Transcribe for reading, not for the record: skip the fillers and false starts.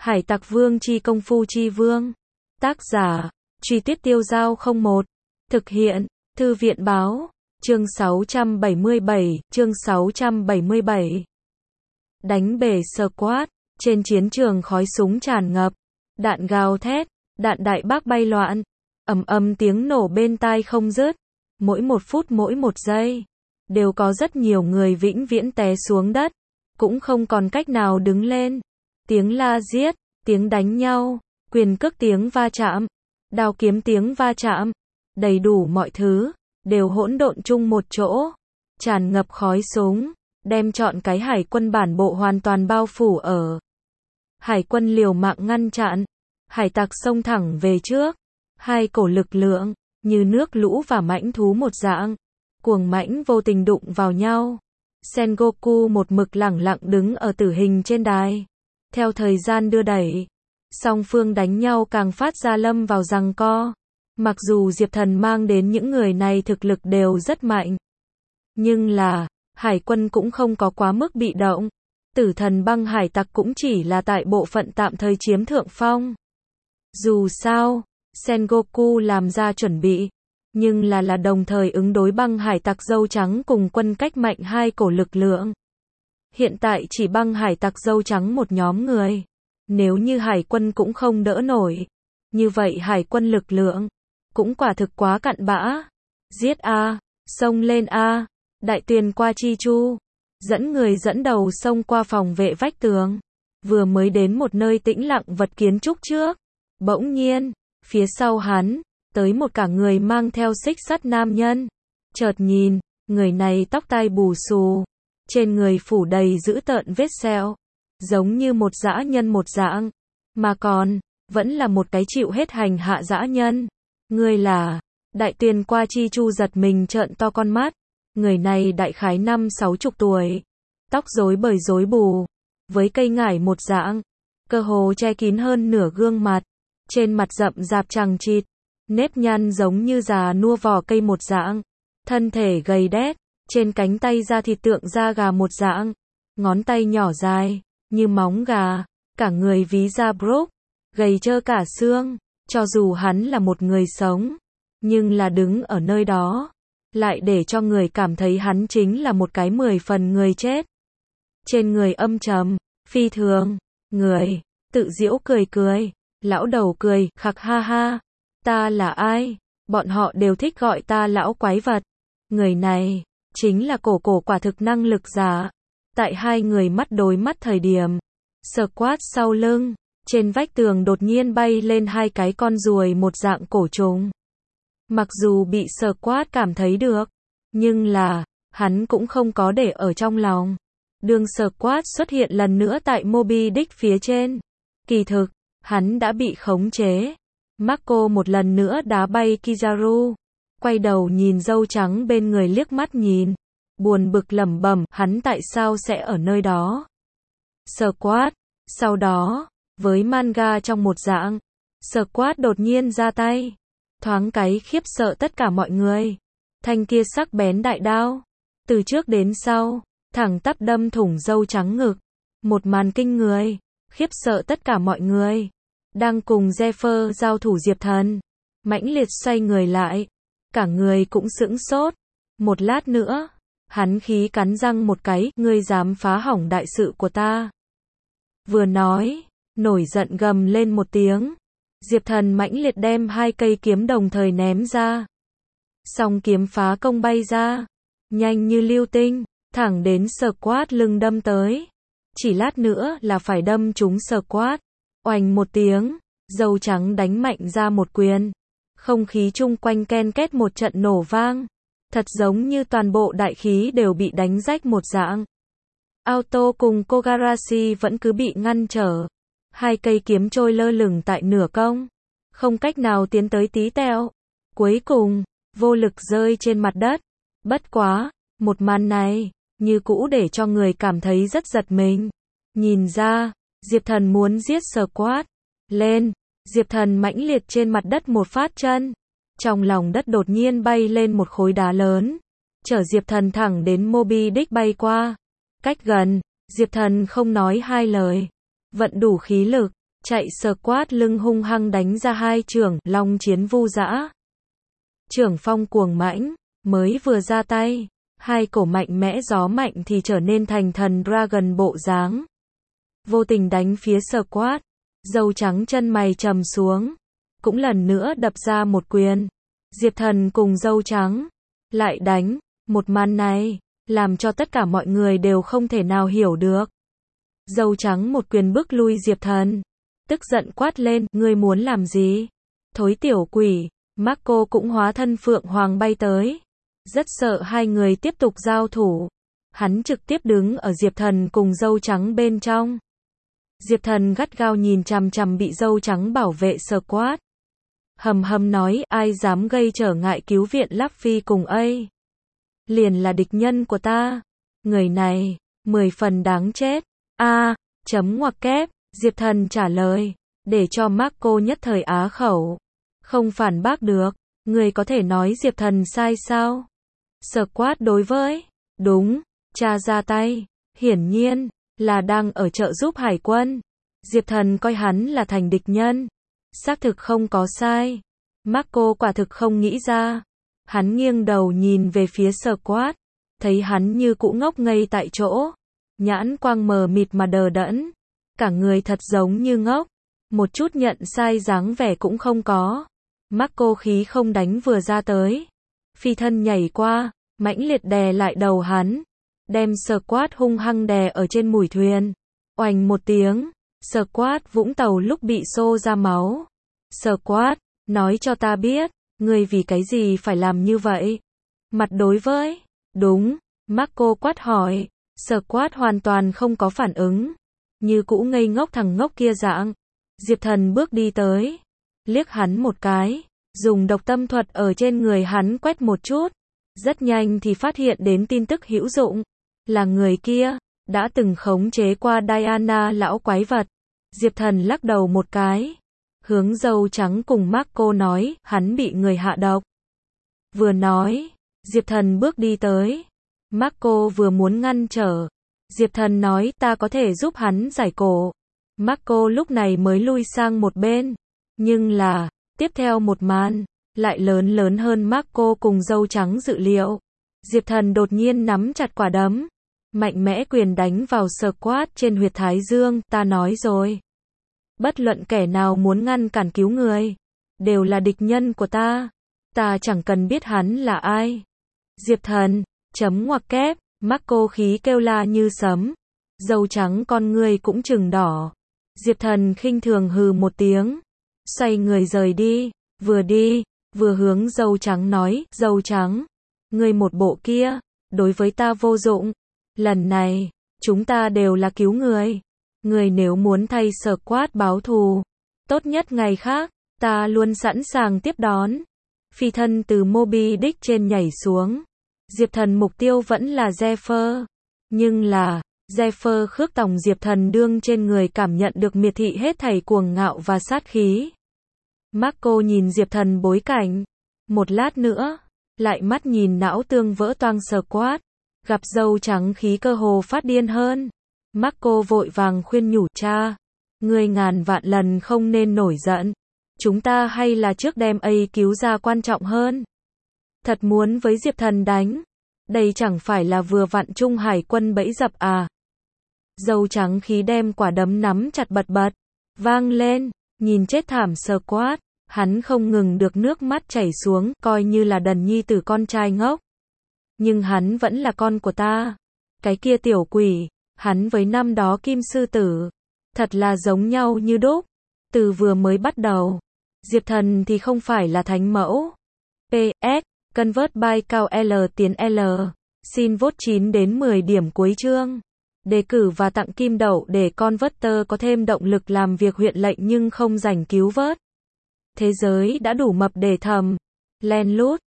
Hải Tặc Vương chi công phu chi vương. Tác giả, Truy Tuyết Tiêu Dao 01. Thực hiện, Thư viện báo, chương 677. Đánh bể squad, trên chiến trường khói súng tràn ngập, đạn gào thét, đạn đại bác bay loạn, ầm ầm tiếng nổ bên tai không dứt, mỗi một phút mỗi một giây, đều có rất nhiều người vĩnh viễn té xuống đất, cũng không còn cách nào đứng lên. Tiếng la giết, tiếng đánh nhau, quyền cước tiếng va chạm, đao kiếm tiếng va chạm, đầy đủ mọi thứ, đều hỗn độn chung một chỗ, tràn ngập khói súng, đem trọn cái hải quân bản bộ hoàn toàn bao phủ ở. Hải quân liều mạng ngăn chặn, hải tặc xông thẳng về trước, hai cổ lực lượng, như nước lũ và mãnh thú một dạng, cuồng mãnh vô tình đụng vào nhau. Sengoku một mực lẳng lặng đứng ở tử hình trên đài. Theo thời gian đưa đẩy, song phương đánh nhau càng phát ra lâm vào giằng co. Mặc dù Diệp Thần mang đến những người này thực lực đều rất mạnh, nhưng là, hải quân cũng không có quá mức bị động. Tử thần băng hải tặc cũng chỉ là tại bộ phận tạm thời chiếm thượng phong. Dù sao, Sengoku làm ra chuẩn bị, nhưng là đồng thời ứng đối băng hải tặc dâu trắng cùng quân cách mạnh hai cổ lực lượng. Hiện tại chỉ băng hải tặc dâu trắng một nhóm người. Nếu như hải quân cũng không đỡ nổi, như vậy hải quân lực lượng cũng quả thực quá cặn bã. Giết a, xông lên a, đại tuyền qua chi chu, dẫn người dẫn đầu xông qua phòng vệ vách tường, vừa mới đến một nơi tĩnh lặng vật kiến trúc trước, bỗng nhiên, phía sau hắn tới một cả người mang theo xích sắt nam nhân. Chợt nhìn, người này tóc tai bù xù, trên người phủ đầy dữ tợn vết sẹo, giống như một dã nhân một dạng, mà còn vẫn là một cái chịu hết hành hạ dã nhân. Người là? Đại tuyền qua chi chu giật mình trợn to con mắt. Người này đại khái 50-60 tuổi, tóc rối bời rối bù, với cây ngải một dạng, cơ hồ che kín hơn nửa gương mặt, trên mặt rậm rạp chằng chịt, nếp nhăn giống như già nua vỏ cây một dạng, thân thể gầy đét, trên cánh tay da thịt tượng da gà một dạng, ngón tay nhỏ dài, như móng gà, cả người ví da brook, gầy trơ cả xương. Cho dù hắn là một người sống, nhưng là đứng ở nơi đó, lại để cho người cảm thấy hắn chính là một cái 10 phần người chết. Trên người âm trầm, phi thường, người, tự giễu cười cười, lão đầu cười, khặc ha ha, ta là ai? Bọn họ đều thích gọi ta lão quái vật. Người này, chính là cổ quả thực năng lực giả. Tại hai người mắt đối mắt thời điểm, squat sau lưng, trên vách tường đột nhiên bay lên hai cái con ruồi một dạng cổ trùng. Mặc dù bị squat cảm thấy được, nhưng là, hắn cũng không có để ở trong lòng. Đường squat xuất hiện lần nữa tại Moby Dick phía trên. Kỳ thực, hắn đã bị khống chế. Marco một lần nữa đá bay Kizaru, quay đầu nhìn dâu trắng bên người liếc mắt nhìn, buồn bực lẩm bẩm, hắn tại sao sẽ ở nơi đó? Squat, sau đó, với manga trong một dạng, Squat đột nhiên ra tay, thoáng cái khiếp sợ tất cả mọi người. Thanh kia sắc bén đại đao, từ trước đến sau, thẳng tắp đâm thủng dâu trắng ngực. Một màn kinh người, khiếp sợ tất cả mọi người. Đang cùng Zephyr giao thủ Diệp Thần, mãnh liệt xoay người lại, cả người cũng sững sốt. Một lát nữa, hắn khí cắn răng một cái, ngươi dám phá hỏng đại sự của ta. Vừa nói, nổi giận gầm lên một tiếng. Diệp Thần mãnh liệt đem hai cây kiếm đồng thời ném ra. Song kiếm phá công bay ra, nhanh như lưu tinh, thẳng đến squat lưng đâm tới. Chỉ lát nữa là phải đâm trúng squat. Oành một tiếng, dâu trắng đánh mạnh ra một quyền. Không khí chung quanh ken két một trận nổ vang. Thật giống như toàn bộ đại khí đều bị đánh rách một dạng. Auto cùng Kogarashi vẫn cứ bị ngăn trở. Hai cây kiếm trôi lơ lửng tại nửa công, không cách nào tiến tới tí tẹo. Cuối cùng, vô lực rơi trên mặt đất. Bất quá, một màn này, như cũ để cho người cảm thấy rất giật mình. Nhìn ra, Diệp Thần muốn giết squat. Lên, Diệp Thần mãnh liệt trên mặt đất một phát chân. Trong lòng đất đột nhiên bay lên một khối đá lớn, chở Diệp Thần thẳng đến Moby Dick bay qua. Cách gần, Diệp Thần không nói hai lời, vận đủ khí lực, chạy squat lưng hung hăng đánh ra 2 chưởng, long chiến vu dã. Chưởng phong cuồng mãnh, mới vừa ra tay, 2 cổ mạnh mẽ gió mạnh thì trở nên thành thần dragon bộ dáng. Vô tình đánh phía squat, dâu trắng chân mày trầm xuống, cũng lần nữa đập ra một quyền. Diệp Thần cùng dâu trắng lại đánh, một màn này làm cho tất cả mọi người đều không thể nào hiểu được. Dâu trắng một quyền bức lui Diệp Thần, tức giận quát lên, ngươi muốn làm gì? Thối tiểu quỷ. Marco cũng hóa thân phượng hoàng bay tới, rất sợ hai người tiếp tục giao thủ. Hắn trực tiếp đứng ở Diệp Thần cùng dâu trắng bên trong. Diệp Thần gắt gao nhìn chằm chằm bị dâu trắng bảo vệ squat. Hầm hầm nói, ai dám gây trở ngại cứu viện Luffy cùng ấy, liền là địch nhân của ta. Người này 10 phần đáng chết. Chấm ngoặc kép. Diệp Thần trả lời, để cho Marco nhất thời á khẩu. Không phản bác được, người có thể nói Diệp Thần sai sao? Squat đối với, đúng, cha ra tay, hiển nhiên là đang ở trợ giúp hải quân. Diệp Thần coi hắn là thành địch nhân, xác thực không có sai. Marco quả thực không nghĩ ra. Hắn nghiêng đầu nhìn về phía squat, thấy hắn như cũ ngốc ngây tại chỗ, nhãn quang mờ mịt mà đờ đẫn, cả người thật giống như ngốc, một chút nhận sai dáng vẻ cũng không có. Marco khí không đánh vừa ra tới, phi thân nhảy qua, mãnh liệt đè lại đầu hắn, đem squat hung hăng đè ở trên mùi thuyền. Oành một tiếng, squat Vũng Tàu lúc bị xô ra máu. Squat, nói cho ta biết, ngươi vì cái gì phải làm như vậy? Mặt đối với, đúng, Marco quát hỏi. Squat hoàn toàn không có phản ứng, như cũ ngây ngốc thằng ngốc kia dạng. Diệp Thần bước đi tới, liếc hắn một cái, dùng độc tâm thuật ở trên người hắn quét một chút, rất nhanh thì phát hiện đến tin tức hữu dụng, là người kia đã từng khống chế qua Diana lão quái vật. Diệp Thần lắc đầu một cái, hướng dâu trắng cùng Marco nói, hắn bị người hạ độc. Vừa nói, Diệp Thần bước đi tới, Marco vừa muốn ngăn trở, Diệp Thần nói, ta có thể giúp hắn giải cổ. Marco lúc này mới lui sang một bên, nhưng là, tiếp theo một màn, lại lớn hơn Marco cùng dâu trắng dự liệu. Diệp Thần đột nhiên nắm chặt quả đấm, mạnh mẽ quyền đánh vào squat trên huyệt thái dương. Ta nói rồi, bất luận kẻ nào muốn ngăn cản cứu người, đều là địch nhân của ta. Ta chẳng cần biết hắn là ai. Diệp Thần, chấm ngoặc kép, Marco khí kêu la như sấm, dâu trắng con ngươi cũng trừng đỏ. Diệp Thần khinh thường hừ một tiếng, xoay người rời đi, vừa hướng dâu trắng nói, dâu trắng, ngươi một bộ kia, đối với ta vô dụng. Lần này, chúng ta đều là cứu người. Người nếu muốn thay squat báo thù, tốt nhất ngày khác, ta luôn sẵn sàng tiếp đón. Phi thân từ Moby Dick trên nhảy xuống. Diệp Thần mục tiêu vẫn là Zephyr, nhưng là Zephyr khước tòng Diệp Thần đương trên người cảm nhận được miệt thị hết thảy cuồng ngạo và sát khí. Marco nhìn Diệp Thần bối cảnh, một lát nữa, lại mắt nhìn não tương vỡ toang squat, gặp dâu trắng khí cơ hồ phát điên hơn. Marco vội vàng khuyên nhủ, cha, ngươi ngàn vạn lần không nên nổi giận, chúng ta hay là trước đem ấy cứu ra quan trọng hơn. Thật muốn với Diệp Thần đánh, đây chẳng phải là vừa vặn Trung Hải quân bẫy dập à. Dâu trắng khí đem quả đấm nắm chặt bật vang lên, nhìn chết thảm squat, hắn không ngừng được nước mắt chảy xuống, coi như là đần nhi tử con trai ngốc. Nhưng hắn vẫn là con của ta. Cái kia tiểu quỷ, hắn với năm đó Kim Sư Tử, thật là giống nhau như đúc. Từ vừa mới bắt đầu, Diệp Thần thì không phải là thánh mẫu. PS, convert by cao L tiến L. Xin vote 9 đến 10 điểm cuối chương. Đề cử và tặng kim đậu để Converter có thêm động lực làm việc huyện lệnh nhưng không rảnh cứu vớt. Thế giới đã đủ mập để thầm len lút.